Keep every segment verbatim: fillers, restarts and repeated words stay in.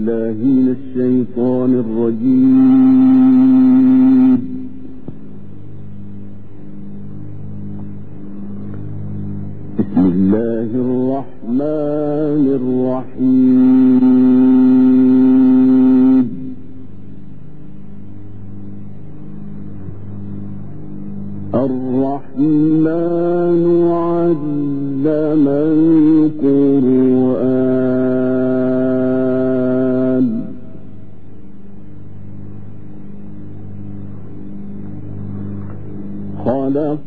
بالله من الشيطان الرجيم. بسم الله الرحمن الرحيم. الرحمن علم القرآن خلق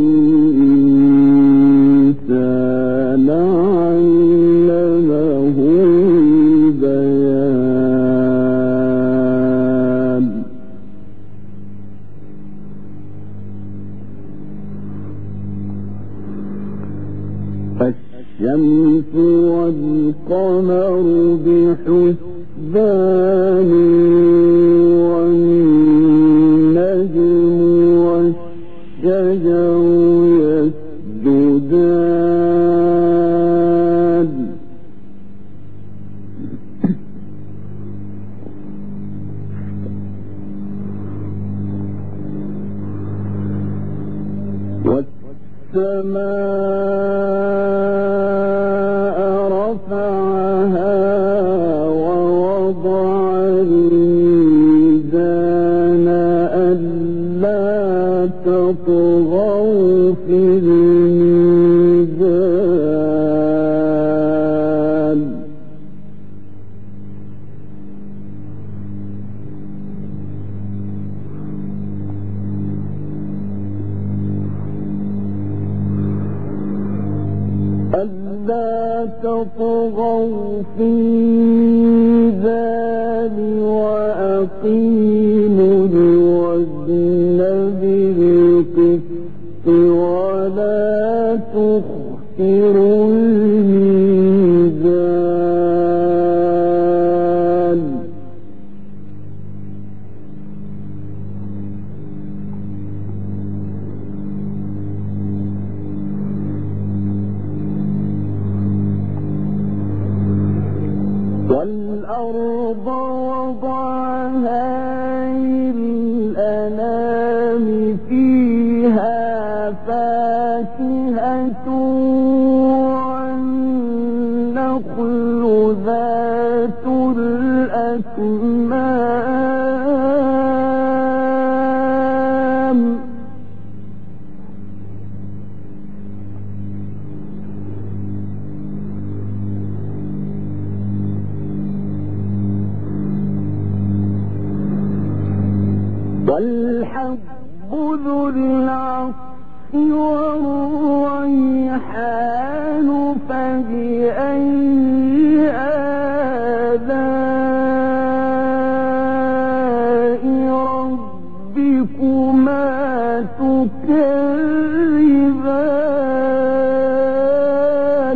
الإنسان علمه البيان. الشمس والقمر بحسبان والنجم والشجر يسجدان والسماء رفعها ووضع الميزان ألا تطغوا في الميزان ألا تطغوا في الميزان وأقيموا الوزن بالقسط ولا تخسروا الميزان والأرض وضعها للأنام فيها فاكهة والنخل ذات الأكمام والحب ذو العصف والريحان فبأي آلاء ربكما تكذبان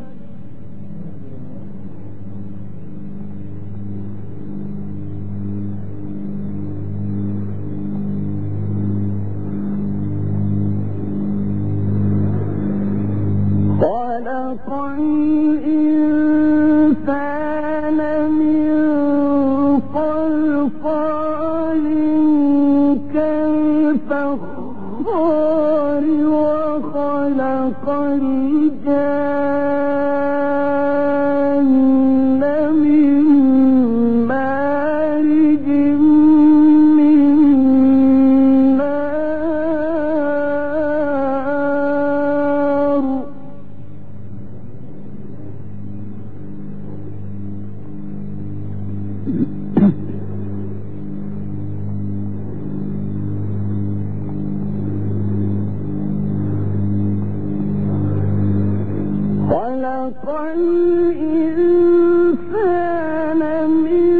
خلق الإنسان من صلصال كالفخار وخلق الجان من مارج من نار خلق الإنسان من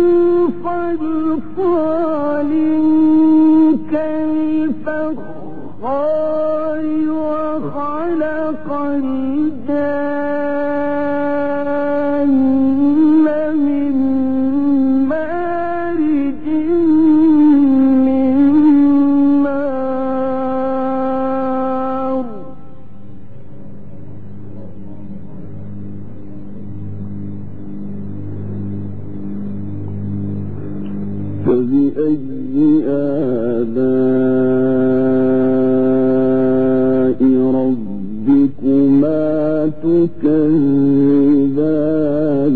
صلصال كالفخار وخلق الجان من مارج من نار فبأي آلاء ربكما تكذبان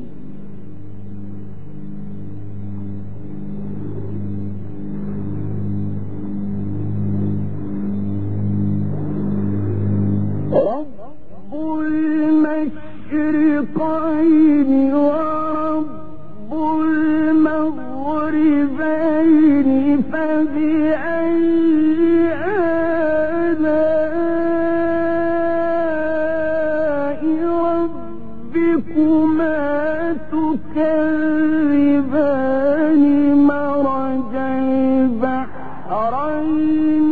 رب المشرقين ورب المغربين فبأي آلاء ربكما تكذبان مرج البحرين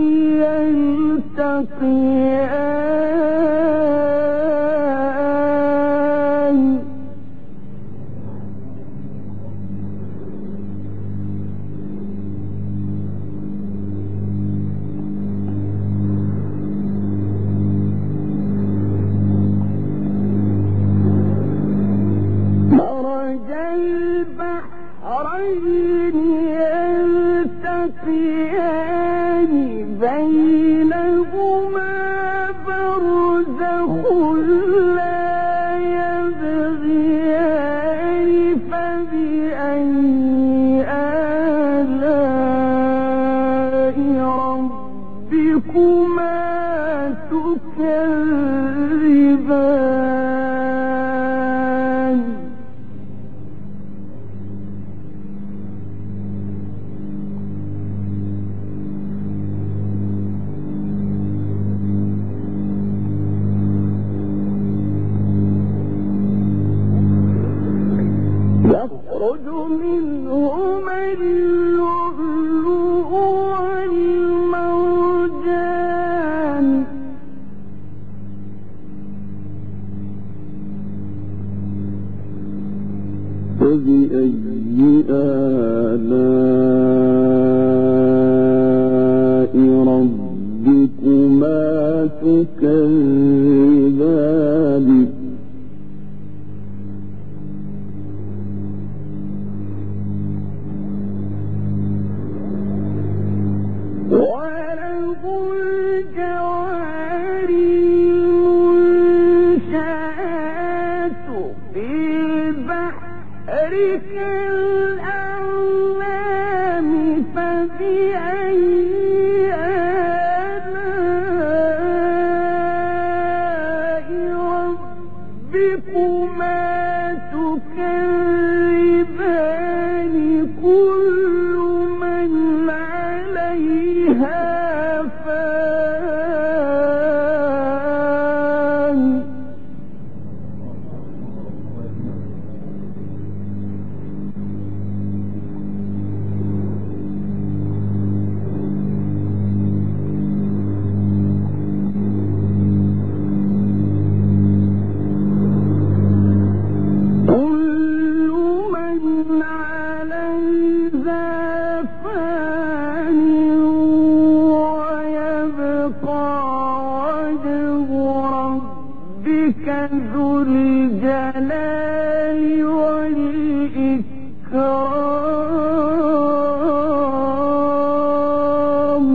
يلتقيان مرج البحرين يلتقيان بينهما برزخ لا يبغيان فبأي آلاء ربكما تكذبان يخرج منهما اللؤلؤ والمرجان فبأي آلاء ربكما تكذبان وله الجوار المنشآت في البحر كالأعلام فبأي آلاء ربكما تكذبان كل من عليها فان ذو الجلال والإكرام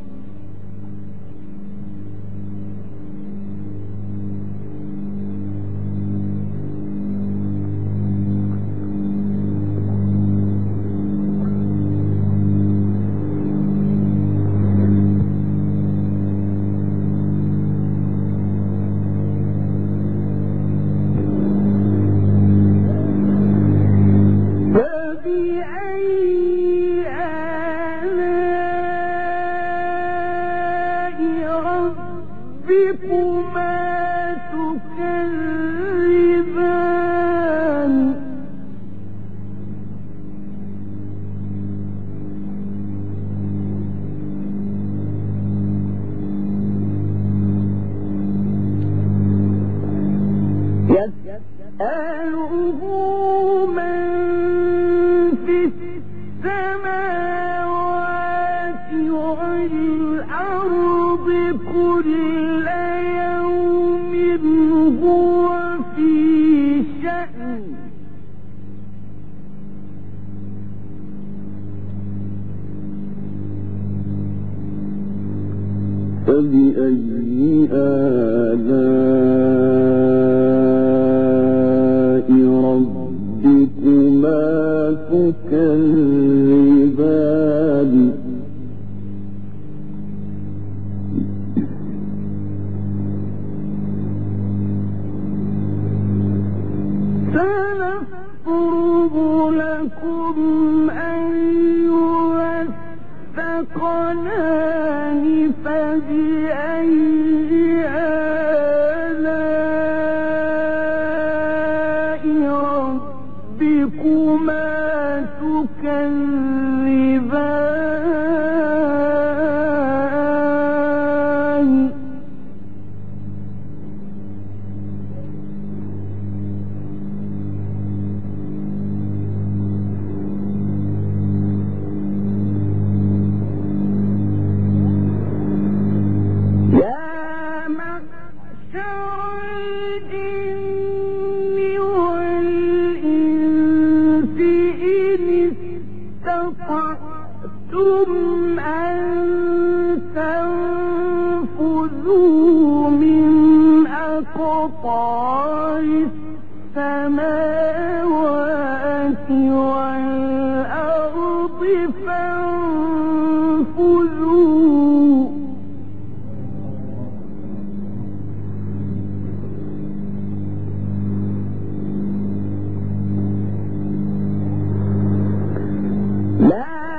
يسأله من في السماوات والأرض كل يوم هو في شأن تكذبان سنفرغ لكم أيها الثقلان فبأي آلاء ربكما تكذبان أقطار السماوات والأرض فانفذوا لا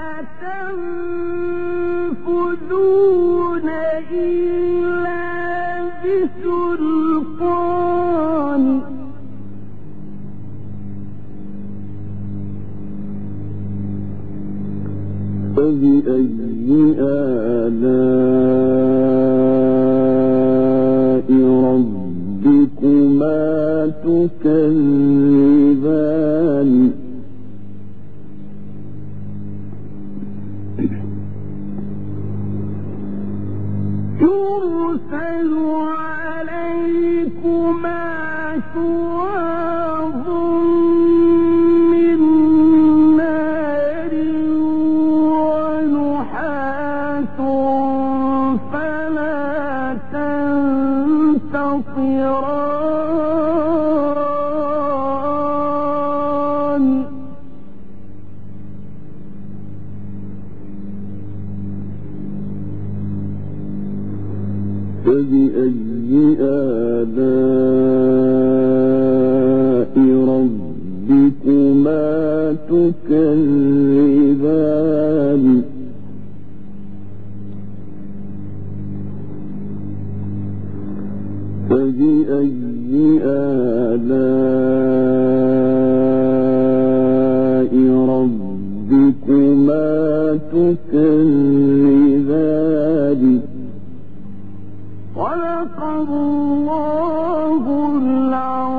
تنفذون إلا بسلطان فبأي آلاء ربكما تكذبان يرسل عليكما شواظ من نار ونحاس فلا تنتصران فبأي آلاء ربكما تكذبان فبأي آلاء ربكما تكذبان صدق الله العظيم.